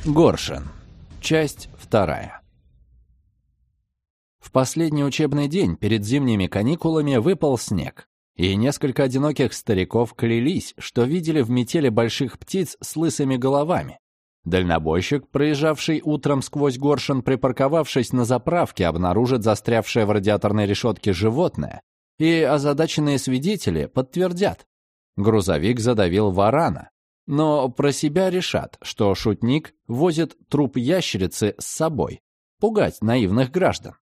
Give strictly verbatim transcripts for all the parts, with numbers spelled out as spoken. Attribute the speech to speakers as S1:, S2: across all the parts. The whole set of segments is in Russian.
S1: Горшин. Часть вторая. В последний учебный день перед зимними каникулами выпал снег, и несколько одиноких стариков клялись, что видели в метели больших птиц с лысыми головами. Дальнобойщик, проезжавший утром сквозь Горшин, припарковавшись на заправке, обнаружит застрявшее в радиаторной решетке животное, и озадаченные свидетели подтвердят. Грузовик задавил варана. Но про себя решат, что шутник возит труп ящерицы с собой, пугать наивных граждан.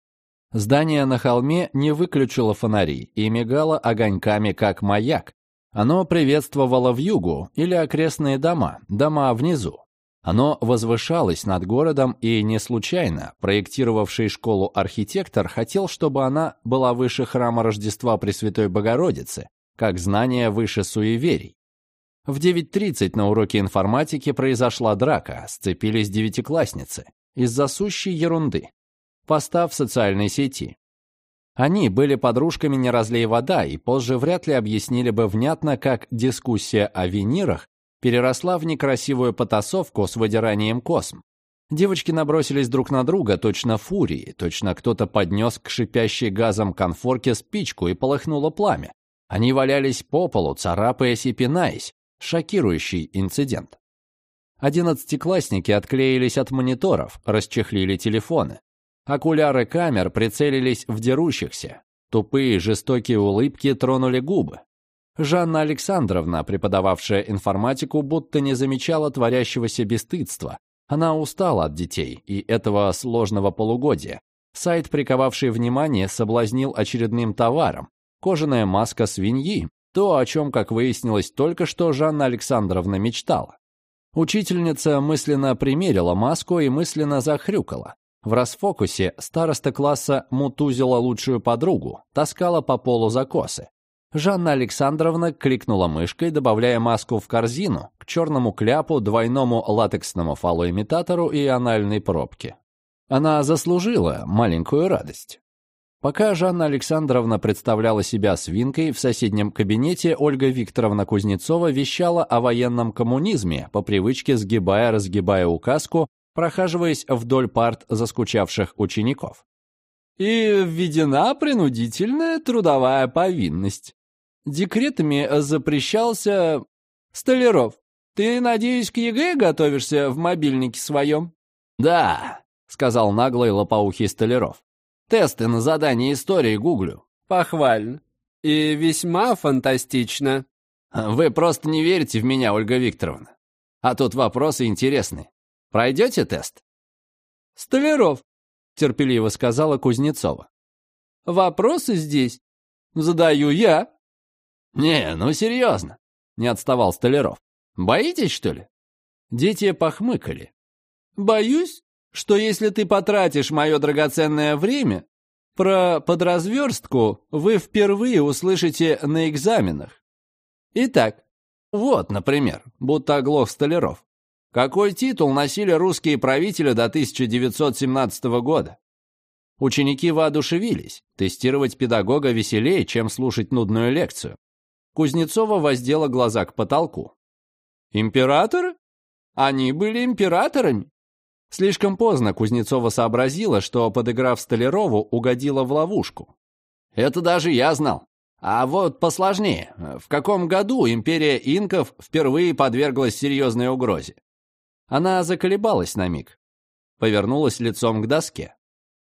S1: Здание на холме не выключило фонари и мигало огоньками, как маяк. Оно приветствовало вьюгу или окрестные дома, дома внизу. Оно возвышалось над городом, и не случайно проектировавший школу архитектор хотел, чтобы она была выше храма Рождества Пресвятой Богородицы, как знание выше суеверий. В девять тридцать на уроке информатики произошла драка, сцепились девятиклассницы из-за сущей ерунды. Поста в социальной сети. Они были подружками «Не разлей вода» и позже вряд ли объяснили бы внятно, как дискуссия о винирах переросла в некрасивую потасовку с выдиранием косм. Девочки набросились друг на друга, точно фурии, точно кто-то поднес к шипящей газом конфорке спичку и полыхнуло пламя. Они валялись по полу, царапаясь и пинаясь. Шокирующий инцидент. Одиннадцатиклассники отклеились от мониторов, расчехлили телефоны. Окуляры камер прицелились в дерущихся. Тупые жестокие улыбки тронули губы. Жанна Александровна, преподававшая информатику, будто не замечала творящегося бесстыдства. Она устала от детей и этого сложного полугодия. Сайт, приковавший внимание, соблазнил очередным товаром. Кожаная маска свиньи. То, о чем, как выяснилось, только что Жанна Александровна мечтала. Учительница мысленно примерила маску и мысленно захрюкала. В расфокусе староста класса мутузила лучшую подругу, таскала по полу закосы. Жанна Александровна кликнула мышкой, добавляя маску в корзину, к черному кляпу, двойному латексному фалоимитатору и анальной пробке. Она заслужила маленькую радость. Пока Жанна Александровна представляла себя свинкой, в соседнем кабинете Ольга Викторовна Кузнецова вещала о военном коммунизме, по привычке сгибая-разгибая указку, прохаживаясь вдоль парт заскучавших учеников. И введена принудительная трудовая повинность. Декретами запрещался... Столяров, ты, надеюсь, к ЕГЭ готовишься в мобильнике своем? Да, сказал наглый лопоухий Столяров. Тесты на задание истории гуглю. Похвально. И весьма фантастично. Вы просто не верите в меня, Ольга Викторовна. А тут вопросы интересные. Пройдете тест? Столяров, терпеливо сказала Кузнецова. Вопросы здесь задаю я. Не, ну серьезно, не отставал Столяров. Боитесь, что ли? Дети похмыкали. Боюсь, что если ты потратишь мое драгоценное время, про подразверстку вы впервые услышите на экзаменах. Итак, вот, например, будто оглох Столяров. Какой титул носили русские правители до тысяча девятьсот семнадцатого года? Ученики воодушевились. Тестировать педагога веселее, чем слушать нудную лекцию. Кузнецова воздела глаза к потолку. Императоры? Они были императорами. Слишком поздно Кузнецова сообразила, что, подыграв Столярову, угодила в ловушку. Это даже я знал. А вот посложнее. В каком году империя инков впервые подверглась серьезной угрозе? Она заколебалась на миг. Повернулась лицом к доске.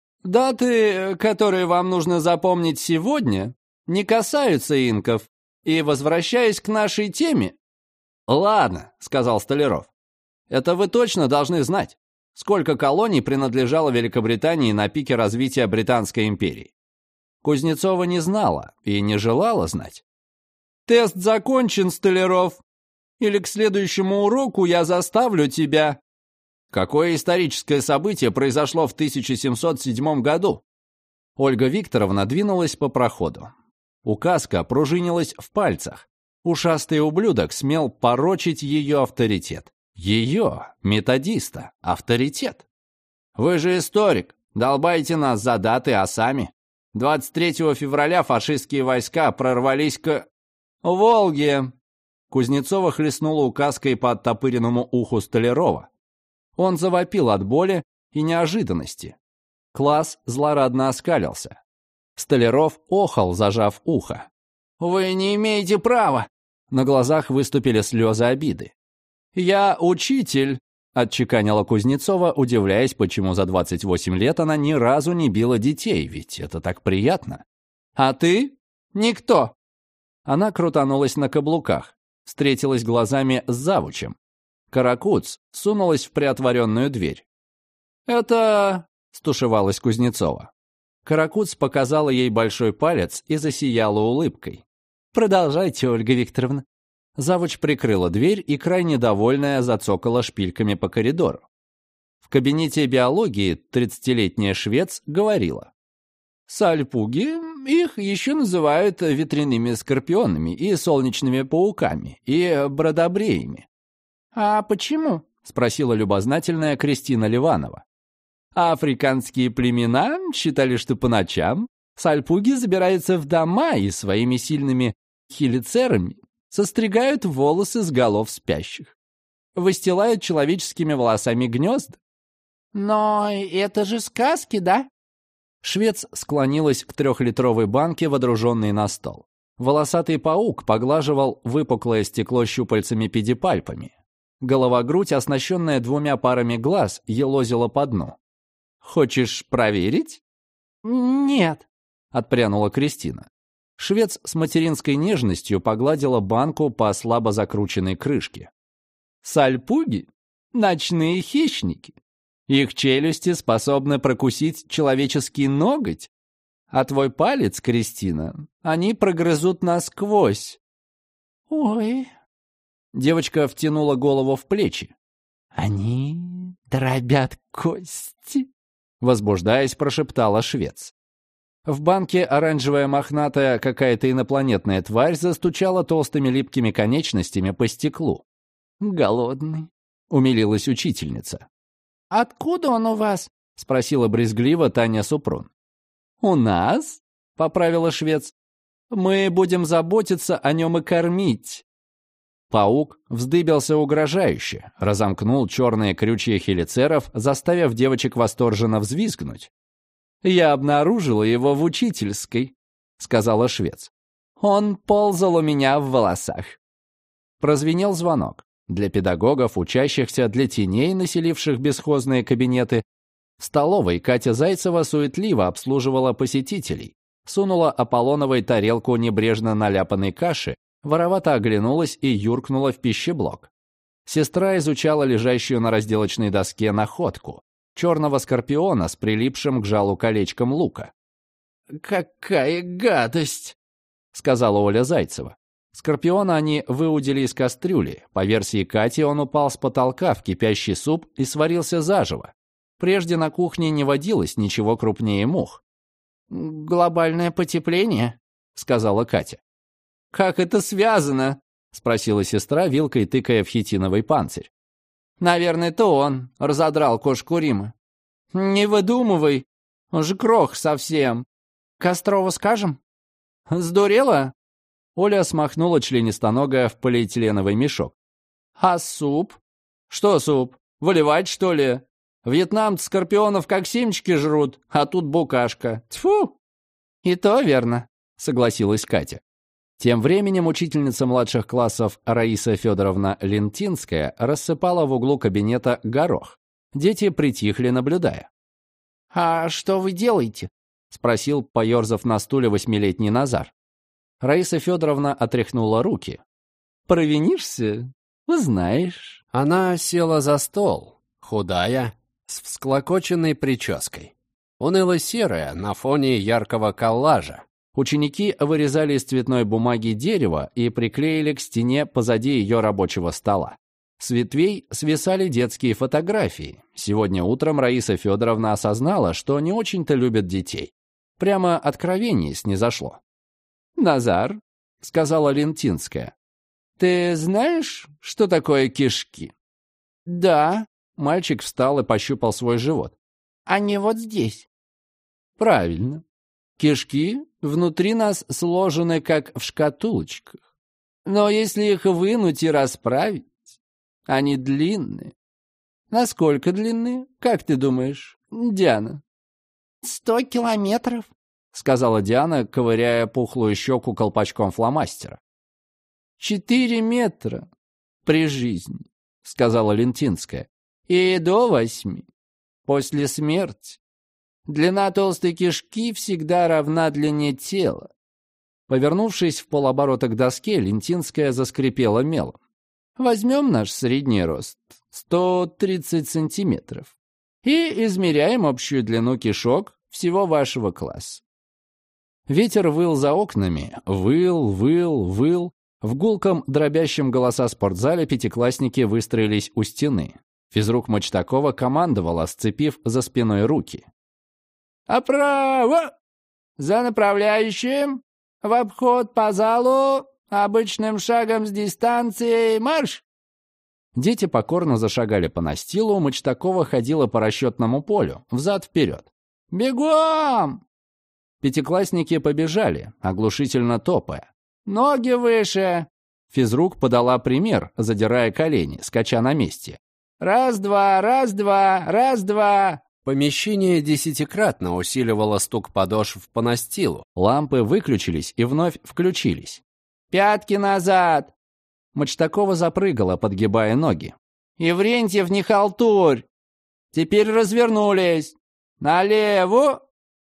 S1: Даты, которые вам нужно запомнить сегодня, не касаются инков. И, возвращаясь к нашей теме... Ладно, сказал Столяров. Это вы точно должны знать. Сколько колоний принадлежало Великобритании на пике развития Британской империи? Кузнецова не знала и не желала знать. «Тест закончен, Столяров. Или к следующему уроку я заставлю тебя...» Какое историческое событие произошло в тысяча семьсот седьмом году? Ольга Викторовна двинулась по проходу. Указка пружинилась в пальцах. Ушастый ублюдок смел порочить ее авторитет. Ее, методиста, авторитет. Вы же историк, долбайте нас за даты, а сами. двадцать третьего февраля фашистские войска прорвались к... Волге. Кузнецова хлестнула указкой по оттопыренному уху Столярова. Он завопил от боли и неожиданности. Класс злорадно оскалился. Столяров охал, зажав ухо. «Вы не имеете права!» На глазах выступили слезы обиды. «Я учитель», — отчеканила Кузнецова, удивляясь, почему за двадцать восемь лет она ни разу не била детей, ведь это так приятно. «А ты? Никто!» Она крутанулась на каблуках, встретилась глазами с завучем. Каракуц сунулась в приотворенную дверь. «Это...» — стушевалась Кузнецова. Каракуц показала ей большой палец и засияла улыбкой. «Продолжайте, Ольга Викторовна». Завуч прикрыла дверь и, крайне довольная, зацокала шпильками по коридору. В кабинете биологии тридцатилетняя швец говорила. «Сальпуги, их еще называют ветряными скорпионами и солнечными пауками, и бродобреями». «А почему?» — спросила любознательная Кристина Ливанова. Африканские племена считали, что по ночам сальпуги забираются в дома и своими сильными хелицерами состригают волосы с голов спящих. Выстилают человеческими волосами гнезда. «Но это же сказки, да?» Швец склонилась к трехлитровой банке, водруженной на стол. Волосатый паук поглаживал выпуклое стекло щупальцами-педипальпами. Голова-грудь, оснащенная двумя парами глаз, елозила по дну. «Хочешь проверить?» «Нет», — отпрянула Кристина. Швец с материнской нежностью погладила банку по слабо закрученной крышке. «Сальпуги — ночные хищники. Их челюсти способны прокусить человеческий ноготь, а твой палец, Кристина, они прогрызут насквозь». «Ой...» Девочка втянула голову в плечи. «Они дробят кости», — возбуждаясь, прошептала швец. В банке оранжевая мохнатая какая-то инопланетная тварь застучала толстыми липкими конечностями по стеклу. «Голодный», — умилилась учительница. «Откуда он у вас?» — спросила брезгливо Таня Супрун. «У нас?» — поправила швец. «Мы будем заботиться о нем и кормить». Паук вздыбился угрожающе, разомкнул черные крючья хелицеров, заставив девочек восторженно взвизгнуть. «Я обнаружила его в учительской», — сказала швец. «Он ползал у меня в волосах». Прозвенел звонок. Для педагогов, учащихся, для теней, населивших бесхозные кабинеты. В столовой Катя Зайцева суетливо обслуживала посетителей, сунула Аполлоновой тарелку небрежно наляпанной каши, воровато оглянулась и юркнула в пищеблок. Сестра изучала лежащую на разделочной доске находку — черного скорпиона с прилипшим к жалу колечком лука. «Какая гадость!» — сказала Оля Зайцева. Скорпиона они выудили из кастрюли. По версии Кати, он упал с потолка в кипящий суп и сварился заживо. Прежде на кухне не водилось ничего крупнее мух. «Глобальное потепление?» — сказала Катя. «Как это связано?» — спросила сестра, вилкой тыкая в хитиновый панцирь. «Наверное, то он разодрал кошку Рима». «Не выдумывай, он же крох совсем. Кострова скажем?» «Сдурела?» Оля смахнула членистоногое в полиэтиленовый мешок. «А суп?» «Что суп? Выливать, что ли? Вьетнамцы скорпионов как семечки жрут, а тут букашка. Тьфу!» «И то верно», — согласилась Катя. Тем временем учительница младших классов Раиса Федоровна Лентинская рассыпала в углу кабинета горох. Дети притихли, наблюдая. «А что вы делаете?» — спросил, поерзав на стуле, восьмилетний Назар. Раиса Федоровна отряхнула руки. «Провинишься? Узнаешь». Она села за стол, худая, с всклокоченной прической. Уныло-серая на фоне яркого коллажа. Ученики вырезали из цветной бумаги дерево и приклеили к стене позади ее рабочего стола. С ветвей свисали детские фотографии. Сегодня утром Раиса Федоровна осознала, что не очень-то любит детей. Прямо откровение снизошло. «Назар», — сказала Лентинская, — «ты знаешь, что такое кишки?» «Да». Мальчик встал и пощупал свой живот. «Они вот здесь». «Правильно. Кишки внутри нас сложены, как в шкатулочках. Но если их вынуть и расправить, они длинные. Насколько длинны, как ты думаешь, Диана?»
S2: «Сто километров»,
S1: — сказала Диана, ковыряя пухлую щеку колпачком фломастера.
S2: «Четыре метра при жизни», — сказала Лентинская. «И до восьми после смерти. Длина толстой кишки всегда равна длине тела».
S1: Повернувшись в полоборота к доске, Лентинская заскрипела мелом.
S2: «Возьмем наш средний рост, сто тридцать сантиметров, и измеряем общую длину кишок всего вашего класса».
S1: Ветер выл за окнами, выл, выл, выл. В гулком, дробящем голоса спортзале пятиклассники выстроились у стены. Физрук Мочтакова командовала, сцепив за спиной руки.
S2: «Оправо! За направляющим! В обход по залу! Обычным шагом с дистанцией марш!»
S1: Дети покорно зашагали по настилу, Мочтакова ходила по расчетному полю, взад-вперед.
S2: «Бегом!»
S1: Пятиклассники побежали, оглушительно топая.
S2: «Ноги выше!»
S1: Физрук подала пример, задирая колени, скача на месте.
S2: «Раз-два, раз-два, раз-два!»
S3: Помещение десятикратно усиливало стук подошв по настилу.
S1: Лампы выключились и вновь включились.
S2: «Пятки назад!»
S1: Мочтакова запрыгала, подгибая ноги.
S2: «Еврентьев, не халтурь! Теперь развернулись! Налево!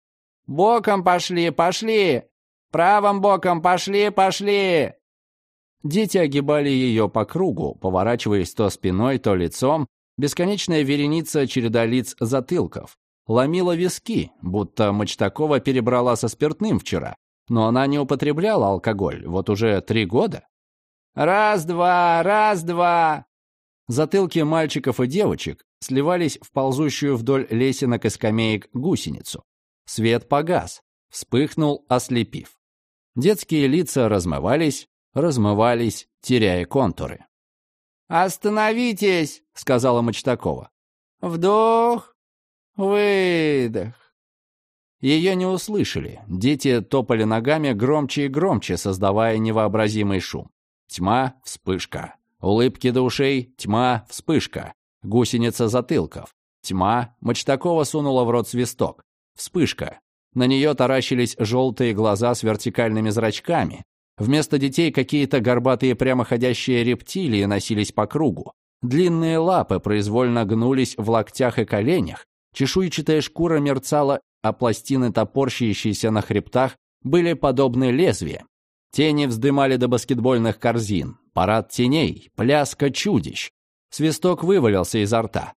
S2: Боком пошли, пошли! Правым боком пошли, пошли!»
S1: Дети огибали ее по кругу, поворачиваясь то спиной, то лицом. Бесконечная вереница череда лиц затылков. Ломила виски, будто Мочтакова перебрала со спиртным вчера. Но она не употребляла алкоголь вот уже три года.
S2: «Раз-два, раз-два!»
S1: Затылки мальчиков и девочек сливались в ползущую вдоль лесенок и скамеек гусеницу. Свет погас, вспыхнул, ослепив. Детские лица размывались, размывались, теряя контуры.
S2: «Остановитесь!» — сказала Мочтакова. «Вдох, выдох».
S1: Ее не услышали. Дети топали ногами громче и громче, создавая невообразимый шум. Тьма, вспышка. Улыбки до ушей, тьма, вспышка. Гусеница затылков. Тьма, Мочтакова сунула в рот свисток. Вспышка. На нее таращились желтые глаза с вертикальными зрачками. Вместо детей какие-то горбатые прямоходящие рептилии носились по кругу. Длинные лапы произвольно гнулись в локтях и коленях. Чешуйчатая шкура мерцала, а пластины, топорщащиеся на хребтах, были подобны лезвиям. Тени вздымали до баскетбольных корзин. Парад теней, пляска чудищ. Свисток вывалился изо рта.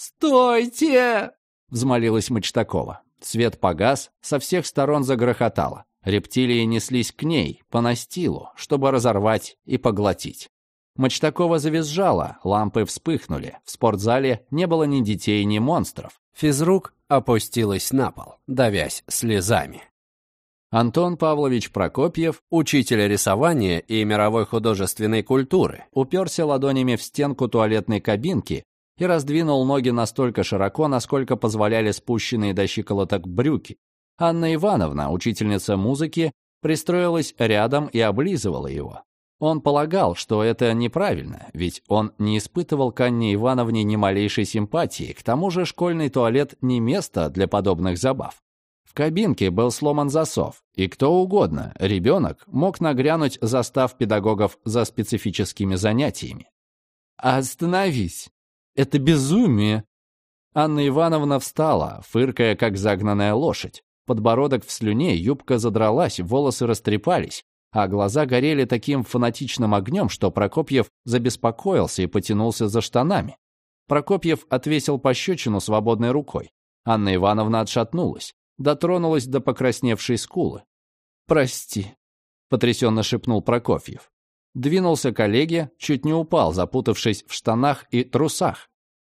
S2: «Стойте!» —
S1: взмолилась Мочтакова. Свет погас, со всех сторон загрохотало. Рептилии неслись к ней, по настилу, чтобы разорвать и поглотить. Мочтакова завизжала, лампы вспыхнули. В спортзале не было ни детей, ни монстров.
S3: Физрук опустилась на пол, давясь слезами.
S1: Антон Павлович Прокопьев,
S3: учитель рисования и мировой художественной культуры,
S1: уперся ладонями в стенку туалетной кабинки и раздвинул ноги настолько широко, насколько позволяли спущенные до щиколоток брюки. Анна Ивановна, учительница музыки, пристроилась рядом и облизывала его. Он полагал, что это неправильно, ведь он не испытывал к Анне Ивановне ни малейшей симпатии, к тому же школьный туалет не место для подобных забав. В кабинке был сломан засов, и кто угодно, ребенок, мог нагрянуть, застав педагогов за специфическими занятиями.
S2: «Остановись! Это безумие!»
S1: Анна Ивановна встала, фыркая, как загнанная лошадь. Подбородок в слюне, юбка задралась, волосы растрепались, а глаза горели таким фанатичным огнем, что Прокопьев забеспокоился и потянулся за штанами. Прокопьев отвесил пощечину свободной рукой. Анна Ивановна отшатнулась, дотронулась до покрасневшей скулы.
S2: «Прости»,
S1: — потрясенно шепнул Прокопьев. Двинулся к коллеге, чуть не упал, запутавшись в штанах и трусах.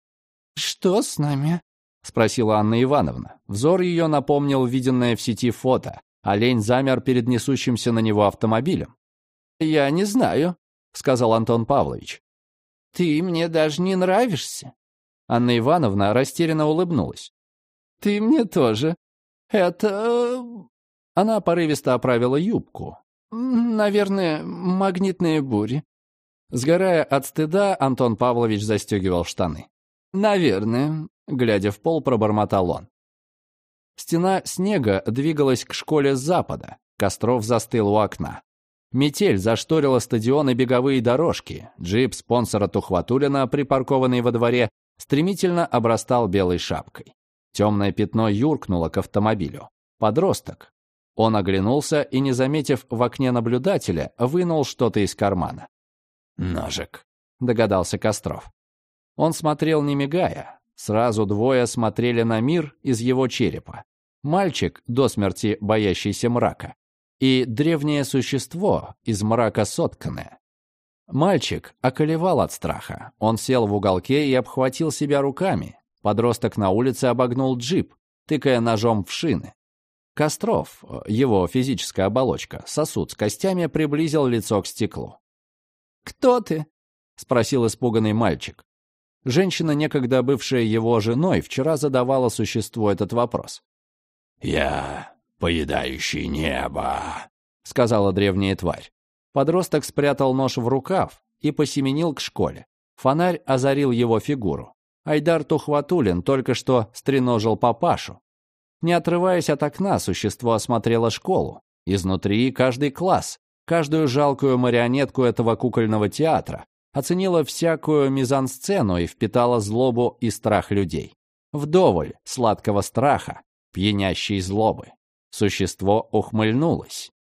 S2: «Что с нами?»
S1: — спросила Анна Ивановна. Взор ее напомнил виденное в сети фото. Олень замер перед несущимся на него автомобилем.
S2: «Я не знаю»,
S1: — сказал Антон Павлович.
S2: «Ты мне даже не нравишься».
S1: Анна Ивановна растерянно улыбнулась.
S2: «Ты мне тоже. Это...»
S1: Она порывисто оправила юбку.
S2: «Наверное, магнитные бури».
S1: Сгорая от стыда, Антон Павлович застегивал штаны.
S2: «Наверное», — глядя в пол, пробормотал он. Стена снега двигалась к школе с запада. Костров застыл у окна. Метель зашторила стадион и беговые дорожки. Джип спонсора Тухватуллина, припаркованный во дворе, стремительно обрастал белой шапкой. Темное пятно юркнуло к автомобилю. Подросток. Он оглянулся и, не заметив в окне наблюдателя, вынул что-то из кармана. «Ножик», — догадался Костров. Он смотрел, не мигая. Сразу двое смотрели на мир из его черепа. Мальчик, до смерти боящийся мрака, и древнее существо, из мрака сотканное. Мальчик околевал от страха. Он сел в уголке и обхватил себя руками. Подросток на улице обогнул джип, тыкая ножом в шины. Костров, его физическая оболочка, сосуд с костями, приблизил лицо к стеклу. «Кто ты?» — спросил испуганный мальчик. Женщина, некогда бывшая его женой, вчера задавала существу этот вопрос.
S1: «Я поедающий небо», — сказала древняя тварь.
S2: Подросток спрятал нож в рукав и посеменил к школе. Фонарь озарил его фигуру. Айдар Тухватуллин только что стреножил папашу. Не отрываясь от окна, существо осмотрело школу. Изнутри каждый класс, каждую жалкую марионетку этого кукольного театра, оценила всякую мизансцену и впитала злобу и страх людей. Вдоволь сладкого страха, пьянящей злобы. Существо ухмыльнулось.